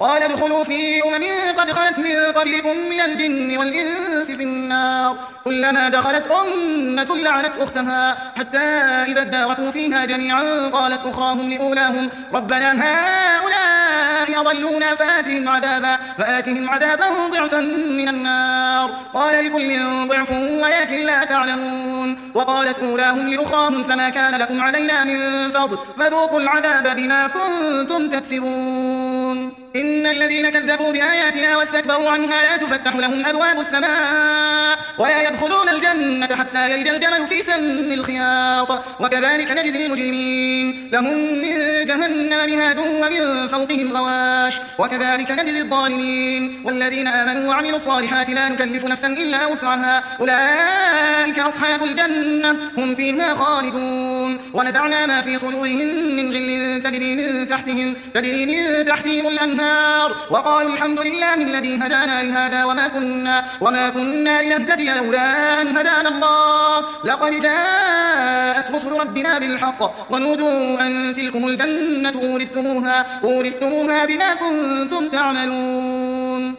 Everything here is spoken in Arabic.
قال ادخلوا في قد خلت من قبلكم من الجن والإنس في النار كلما دخلت أمة لعنت أختها حتى إذا اداركوا فيها جميعا قالت أخراهم لأولاهم ربنا هؤلاء أضلونا فآتهم عذابا ضعفا من النار قال لكل ضعف ولكن لا تعلمون وقالت أولاهم لأخراهم فما كان لكم علينا من فضل فذوقوا العذاب بما كنتم تكسبون إن الذين كذبوا بآياتنا واستكبروا عنها لا تفتح لهم أبواب السماء ولا يدخلون الجنة حتى يلج الجمل في سم الخياط وكذلك نجزي المجرمين لهم من جهنم مهاد ومن فوقهم غواش وكذلك نجزي الظالمين والذين آمنوا وعملوا الصالحات لا نكلف نفسا إلا وسعها أولئك أصحاب الجنة هم فيها خالدون ونزعنا ما في صدورهم من غل تجري من تحتهم الأنهار وقالوا الحمد لله الذي هدانا لهذا وما كنا لنهتدي لولا أن هدانا الله لقد جاءت رسل ربنا بالحق ونودوا أن تلكم الجنة أورثتموها بما كنتم تعملون